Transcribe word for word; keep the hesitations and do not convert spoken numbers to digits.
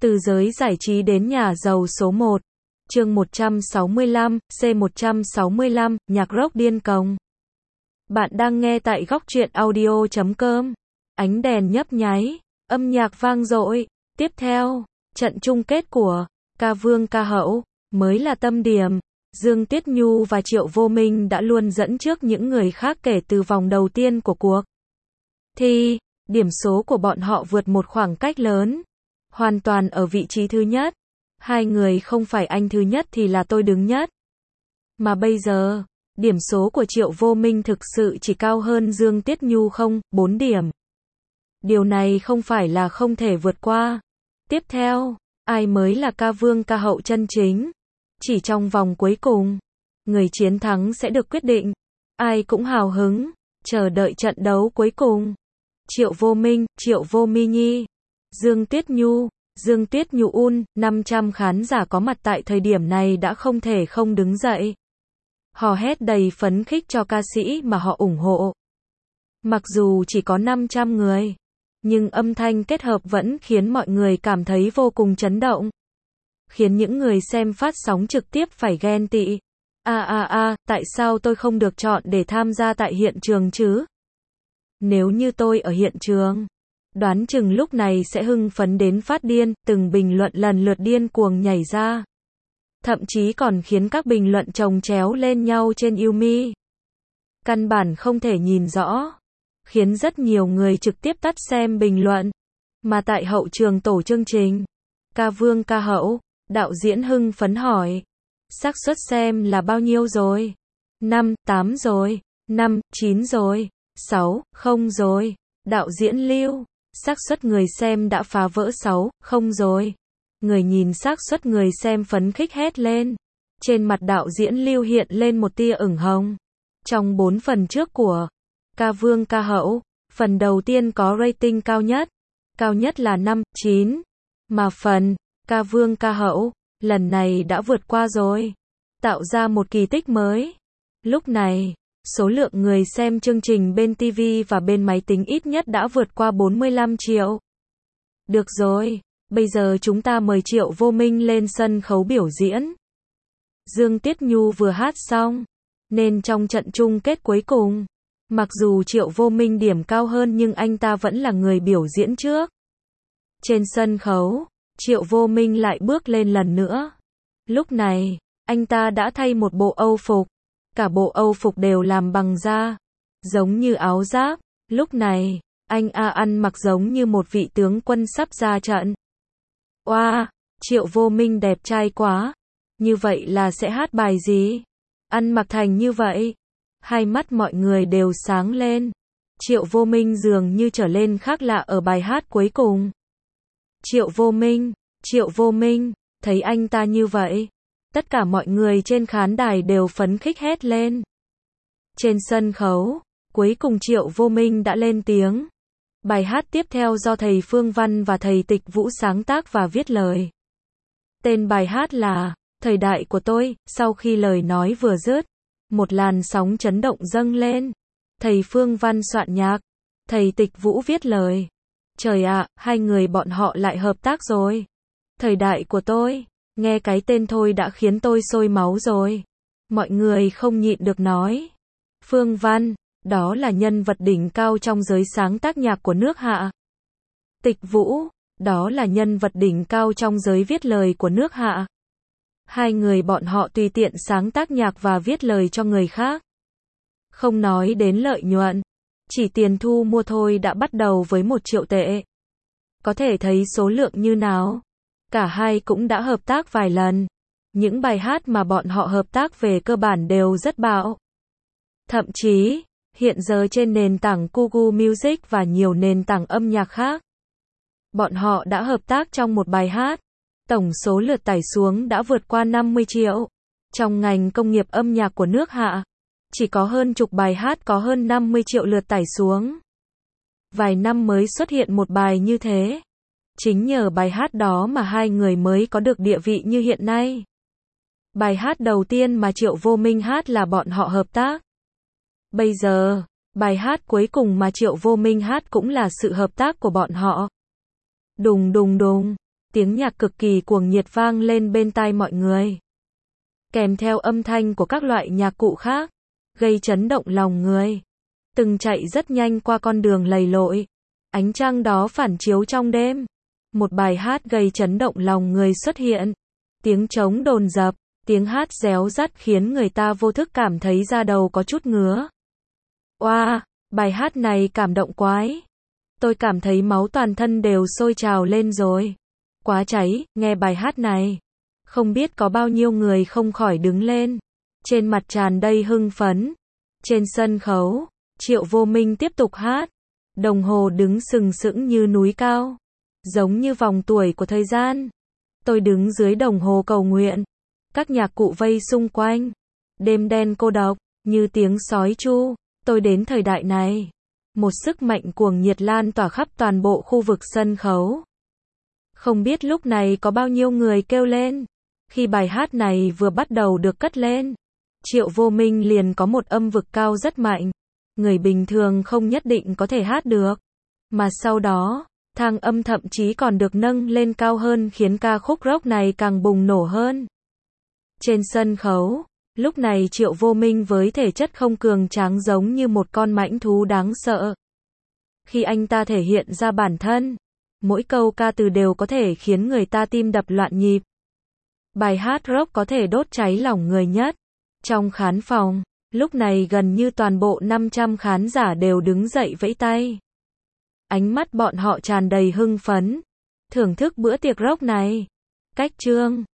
Từ giới giải trí đến nhà giàu số một. Chương một trăm sáu mươi lăm, C một trăm sáu mươi lăm, nhạc rock điên cuồng. Bạn đang nghe tại góc truyện audio chấm com. Ánh đèn nhấp nháy, âm nhạc vang dội. Tiếp theo, trận chung kết của Ca Vương Ca Hậu mới là tâm điểm. Dương Tuyết Nhu và Triệu Vô Minh đã luôn dẫn trước những người khác kể từ vòng đầu tiên của cuộc thi. Điểm số của bọn họ vượt một khoảng cách lớn, hoàn toàn ở vị trí thứ nhất. Hai người không phải anh thứ nhất thì là tôi đứng nhất. Mà bây giờ, điểm số của Triệu Vô Minh thực sự chỉ cao hơn Dương Tuyết Nhu không, bốn điểm. Điều này không phải là không thể vượt qua. Tiếp theo, ai mới là Ca Vương Ca Hậu chân chính? Chỉ trong vòng cuối cùng, người chiến thắng sẽ được quyết định. Ai cũng hào hứng, chờ đợi trận đấu cuối cùng. Triệu Vô Minh, Triệu Vô Mi Nhi, Dương Tuyết Nhu, Dương Tuyết Nhu un, năm trăm khán giả có mặt tại thời điểm này đã không thể không đứng dậy. Hò hét đầy phấn khích cho ca sĩ mà họ ủng hộ. Mặc dù chỉ có năm trăm người, nhưng âm thanh kết hợp vẫn khiến mọi người cảm thấy vô cùng chấn động. Khiến những người xem phát sóng trực tiếp phải ghen tị. A a a, tại sao tôi không được chọn để tham gia tại hiện trường chứ? Nếu như tôi ở hiện trường, đoán chừng lúc này sẽ hưng phấn đến phát điên, từng bình luận lần lượt điên cuồng nhảy ra. Thậm chí còn khiến các bình luận chồng chéo lên nhau trên Yumi. Căn bản không thể nhìn rõ, khiến rất nhiều người trực tiếp tắt xem bình luận. Mà tại hậu trường tổ chương trình Ca Vương Ca Hậu, đạo diễn hưng phấn hỏi, xác suất xem là bao nhiêu rồi? năm, tám rồi, năm, chín rồi, sáu, không rồi. Đạo diễn Lưu, xác suất người xem đã phá vỡ sáu, không rồi. Người nhìn xác suất người xem phấn khích hét lên. Trên mặt đạo diễn Lưu hiện lên một tia ửng hồng. Trong bốn phần trước của Ca Vương Ca Hậu, phần đầu tiên có rating cao nhất. Cao nhất là năm, chín. Mà phần Ca Vương Ca Hậu, lần này đã vượt qua rồi. Tạo ra một kỳ tích mới. Lúc này, số lượng người xem chương trình bên ti vi và bên máy tính ít nhất đã vượt qua bốn mươi lăm triệu. Được rồi, bây giờ chúng ta mời Triệu Vô Minh lên sân khấu biểu diễn. Dương Tuyết Nhu vừa hát xong, nên trong trận chung kết cuối cùng, mặc dù Triệu Vô Minh điểm cao hơn nhưng anh ta vẫn là người biểu diễn trước. Trên sân khấu, Triệu Vô Minh lại bước lên lần nữa. Lúc này, anh ta đã thay một bộ âu phục. Cả bộ âu phục đều làm bằng da, giống như áo giáp. Lúc này, anh A ăn mặc giống như một vị tướng quân sắp ra trận. Oa, wow, Triệu Vô Minh đẹp trai quá. Như vậy là sẽ hát bài gì? Ăn mặc thành như vậy. Hai mắt mọi người đều sáng lên. Triệu Vô Minh dường như trở lên khác lạ ở bài hát cuối cùng. Triệu Vô Minh, Triệu Vô Minh, thấy anh ta như vậy. Tất cả mọi người trên khán đài đều phấn khích hét lên. Trên sân khấu, cuối cùng Triệu Vô Minh đã lên tiếng. Bài hát tiếp theo do thầy Phương Văn và thầy Tịch Vũ sáng tác và viết lời. Tên bài hát là Thời Đại Của Tôi. Sau khi lời nói vừa dứt, một làn sóng chấn động dâng lên. Thầy Phương Văn soạn nhạc, thầy Tịch Vũ viết lời. Trời ạ, à, hai người bọn họ lại hợp tác rồi. Thời Đại Của Tôi. Nghe cái tên thôi đã khiến tôi sôi máu rồi. Mọi người không nhịn được nói. Phương Văn, đó là nhân vật đỉnh cao trong giới sáng tác nhạc của nước Hạ. Tịch Vũ, đó là nhân vật đỉnh cao trong giới viết lời của nước Hạ. Hai người bọn họ tùy tiện sáng tác nhạc và viết lời cho người khác. Không nói đến lợi nhuận, chỉ tiền thu mua thôi đã bắt đầu với một triệu tệ. Có thể thấy số lượng như nào. Cả hai cũng đã hợp tác vài lần. Những bài hát mà bọn họ hợp tác về cơ bản đều rất bạo. Thậm chí, hiện giờ trên nền tảng Kugu Music và nhiều nền tảng âm nhạc khác, bọn họ đã hợp tác trong một bài hát. Tổng số lượt tải xuống đã vượt qua năm mươi triệu. Trong ngành công nghiệp âm nhạc của nước Hạ, chỉ có hơn chục bài hát có hơn năm mươi triệu lượt tải xuống. Vài năm mới xuất hiện một bài như thế. Chính nhờ bài hát đó mà hai người mới có được địa vị như hiện nay. Bài hát đầu tiên mà Triệu Vô Minh hát là bọn họ hợp tác. Bây giờ, bài hát cuối cùng mà Triệu Vô Minh hát cũng là sự hợp tác của bọn họ. Đùng đùng đùng. tiếng nhạc cực kỳ cuồng nhiệt vang lên bên tai mọi người. Kèm theo âm thanh của các loại nhạc cụ khác, gây chấn động lòng người. Từng chạy rất nhanh qua con đường lầy lội. Ánh trăng đó phản chiếu trong đêm. Một bài hát gây chấn động lòng người xuất hiện. Tiếng trống đồn dập, tiếng hát réo rắt khiến người ta vô thức cảm thấy da đầu có chút ngứa. Oa, wow, bài hát này cảm động quái. Tôi cảm thấy máu toàn thân đều sôi trào lên rồi. Quá cháy, nghe bài hát này. Không biết có bao nhiêu người không khỏi đứng lên. Trên mặt tràn đầy hưng phấn. Trên sân khấu, Triệu Vô Minh tiếp tục hát. Đồng hồ đứng sừng sững như núi cao. Giống như vòng tuổi của thời gian. Tôi đứng dưới đồng hồ cầu nguyện. Các nhạc cụ vây xung quanh. Đêm đen cô độc, như tiếng sói tru. Tôi đến thời đại này. Một sức mạnh cuồng nhiệt lan tỏa khắp toàn bộ khu vực sân khấu. Không biết lúc này có bao nhiêu người kêu lên. Khi bài hát này vừa bắt đầu được cất lên, Triệu Vô Minh liền có một âm vực cao rất mạnh. Người bình thường không nhất định có thể hát được. Mà sau đó, thang âm thậm chí còn được nâng lên cao hơn khiến ca khúc rock này càng bùng nổ hơn. Trên sân khấu, lúc này Triệu Vô Minh với thể chất không cường tráng giống như một con mãnh thú đáng sợ. Khi anh ta thể hiện ra bản thân, mỗi câu ca từ đều có thể khiến người ta tim đập loạn nhịp. Bài hát rock có thể đốt cháy lòng người nhất. Trong khán phòng, lúc này gần như toàn bộ năm trăm khán giả đều đứng dậy vẫy tay. Ánh mắt bọn họ tràn đầy hưng phấn, thưởng thức bữa tiệc rock này. Cách chương